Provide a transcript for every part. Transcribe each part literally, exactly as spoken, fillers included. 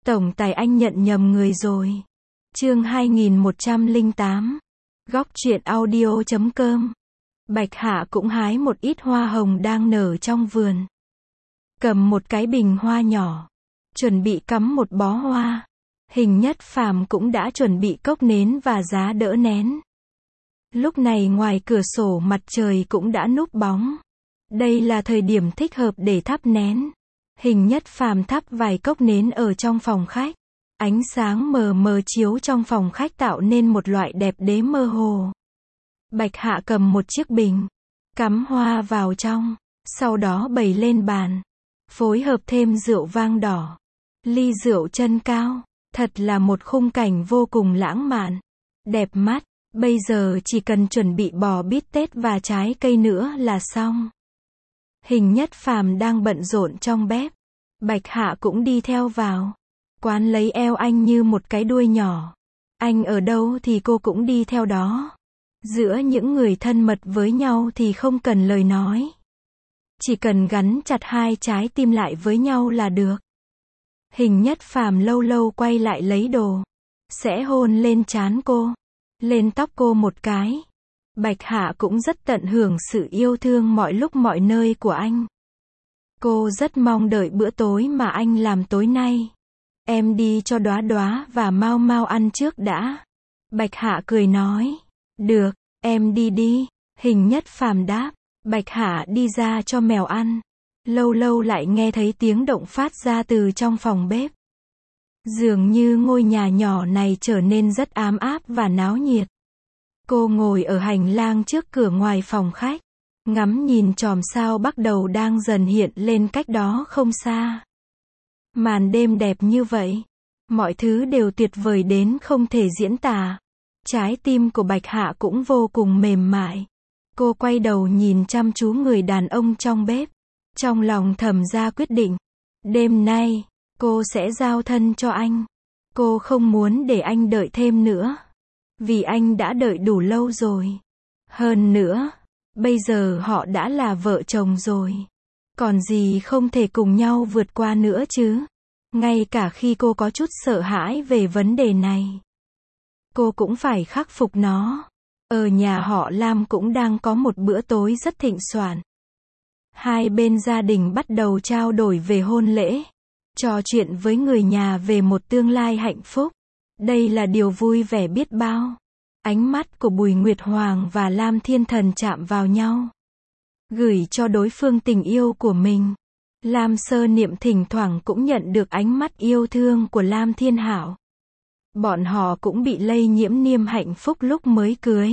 Tổng tài anh nhận nhầm người rồi. Chương hai nghìn một trăm lẻ tám. Góc truyện audio chấm com. Bạch Hạ cũng hái một ít hoa hồng đang nở trong vườn. Cầm một cái bình hoa nhỏ, chuẩn bị cắm một bó hoa. Hình Nhất Phàm cũng đã chuẩn bị cốc nến và giá đỡ nén. Lúc này ngoài cửa sổ mặt trời cũng đã núp bóng. Đây là thời điểm thích hợp để thắp nén. Hình Nhất Phàm thắp vài cốc nến ở trong phòng khách. Ánh sáng mờ mờ chiếu trong phòng khách tạo nên một loại đẹp đẽ mơ hồ. Bạch Hạ cầm một chiếc bình, cắm hoa vào trong, sau đó bày lên bàn, phối hợp thêm rượu vang đỏ, ly rượu chân cao, thật là một khung cảnh vô cùng lãng mạn, đẹp mắt. Bây giờ chỉ cần chuẩn bị bò bít tết và trái cây nữa là xong. Hình Nhất Phàm đang bận rộn trong bếp, Bạch Hạ cũng đi theo vào, quán lấy eo anh như một cái đuôi nhỏ. Anh ở đâu thì cô cũng đi theo đó. Giữa những người thân mật với nhau thì không cần lời nói, chỉ cần gắn chặt hai trái tim lại với nhau là được. Hình Nhất Phàm lâu lâu quay lại lấy đồ, sẽ hôn lên trán cô, lên tóc cô một cái. Bạch Hạ cũng rất tận hưởng sự yêu thương mọi lúc mọi nơi của anh. Cô rất mong đợi bữa tối mà anh làm tối nay. Em đi cho Đóa Đóa và Mau Mau ăn trước đã. Bạch Hạ cười nói. Được, em đi đi. Hình Nhất Phàm đáp. Bạch Hạ đi ra cho mèo ăn. Lâu lâu lại nghe thấy tiếng động phát ra từ trong phòng bếp. Dường như ngôi nhà nhỏ này trở nên rất ấm áp và náo nhiệt. Cô ngồi ở hành lang trước cửa ngoài phòng khách, ngắm nhìn chòm sao bắt đầu đang dần hiện lên cách đó không xa. Màn đêm đẹp như vậy, mọi thứ đều tuyệt vời đến không thể diễn tả. Trái tim của Bạch Hạ cũng vô cùng mềm mại. Cô quay đầu nhìn chăm chú người đàn ông trong bếp, trong lòng thầm ra quyết định. Đêm nay, cô sẽ giao thân cho anh. Cô không muốn để anh đợi thêm nữa, vì anh đã đợi đủ lâu rồi. Hơn nữa, bây giờ họ đã là vợ chồng rồi. Còn gì không thể cùng nhau vượt qua nữa chứ? Ngay cả khi cô có chút sợ hãi về vấn đề này, cô cũng phải khắc phục nó. Ở nhà họ Lam cũng đang có một bữa tối rất thịnh soạn. Hai bên gia đình bắt đầu trao đổi về hôn lễ, trò chuyện với người nhà về một tương lai hạnh phúc. Đây là điều vui vẻ biết bao. Ánh mắt của Bùi Nguyệt Hoàng và Lam Thiên Thần chạm vào nhau, gửi cho đối phương tình yêu của mình. Lam Sơ Niệm thỉnh thoảng cũng nhận được ánh mắt yêu thương của Lam Thiên Hạo. Bọn họ cũng bị lây nhiễm niềm hạnh phúc lúc mới cưới.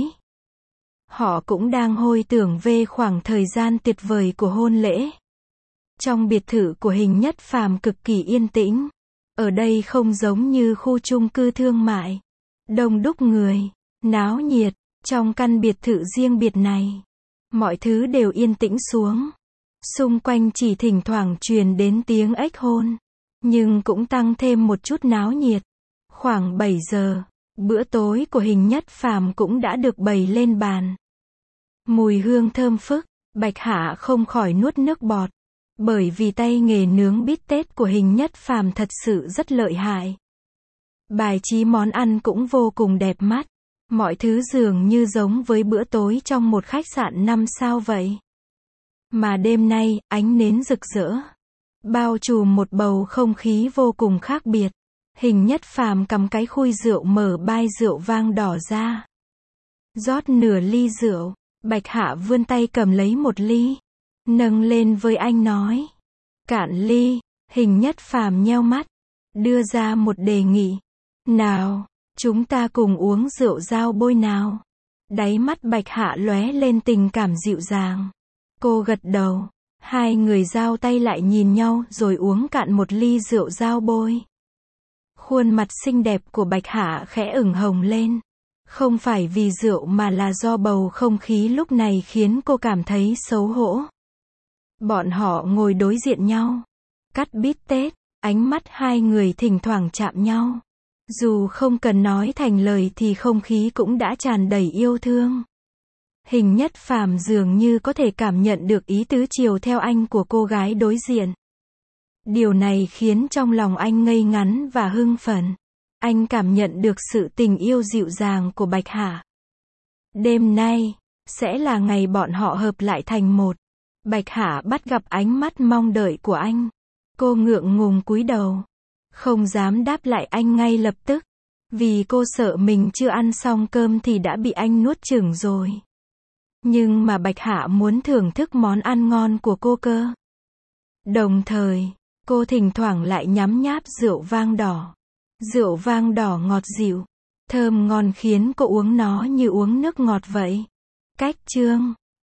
Họ cũng đang hồi tưởng về khoảng thời gian tuyệt vời của hôn lễ. Trong biệt thự của Hình Nhất Phàm cực kỳ yên tĩnh. Ở đây không giống như khu chung cư thương mại, đông đúc người, náo nhiệt. Trong căn biệt thự riêng biệt này, mọi thứ đều yên tĩnh xuống. Xung quanh chỉ thỉnh thoảng truyền đến tiếng ếch hôn, nhưng cũng tăng thêm một chút náo nhiệt. Khoảng bảy giờ, bữa tối của Hình Nhất Phàm cũng đã được bày lên bàn. Mùi hương thơm phức, Bạch Hạ không khỏi nuốt nước bọt, bởi vì tay nghề nướng bít tết của Hình Nhất Phàm thật sự rất lợi hại. Bài trí món ăn cũng vô cùng đẹp mắt. Mọi thứ dường như giống với bữa tối trong một khách sạn năm sao vậy. Mà đêm nay, ánh nến rực rỡ, bao trùm một bầu không khí vô cùng khác biệt. Hình Nhất Phàm cầm cái khui rượu mở bai rượu vang đỏ ra, rót nửa ly rượu. Bạch Hạ vươn tay cầm lấy một ly, nâng lên với anh nói. Cạn ly. Hình Nhất Phàm nheo mắt, đưa ra một đề nghị. Nào, chúng ta cùng uống rượu dao bôi nào. Đáy mắt Bạch Hạ lóe lên tình cảm dịu dàng. Cô gật đầu. Hai người giao tay lại nhìn nhau rồi uống cạn một ly rượu dao bôi. Khuôn mặt xinh đẹp của Bạch Hạ khẽ ửng hồng lên. Không phải vì rượu mà là do bầu không khí lúc này khiến cô cảm thấy xấu hổ. Bọn họ ngồi đối diện nhau, cắt bít tết, ánh mắt hai người thỉnh thoảng chạm nhau. Dù không cần nói thành lời thì không khí cũng đã tràn đầy yêu thương. Hình Nhất Phàm dường như có thể cảm nhận được ý tứ chiều theo anh của cô gái đối diện. Điều này khiến trong lòng anh ngây ngắn và hưng phấn. Anh cảm nhận được sự tình yêu dịu dàng của Bạch Hạ. Đêm nay sẽ là ngày bọn họ hợp lại thành một. Bạch Hạ bắt gặp ánh mắt mong đợi của anh. Cô ngượng ngùng cúi đầu, không dám đáp lại anh ngay lập tức, vì cô sợ mình chưa ăn xong cơm thì đã bị anh nuốt chửng rồi. Nhưng mà Bạch Hạ muốn thưởng thức món ăn ngon của cô cơ. Đồng thời, cô thỉnh thoảng lại nhấm nháp rượu vang đỏ. Rượu vang đỏ ngọt dịu, thơm ngon khiến cô uống nó như uống nước ngọt vậy. Cách chương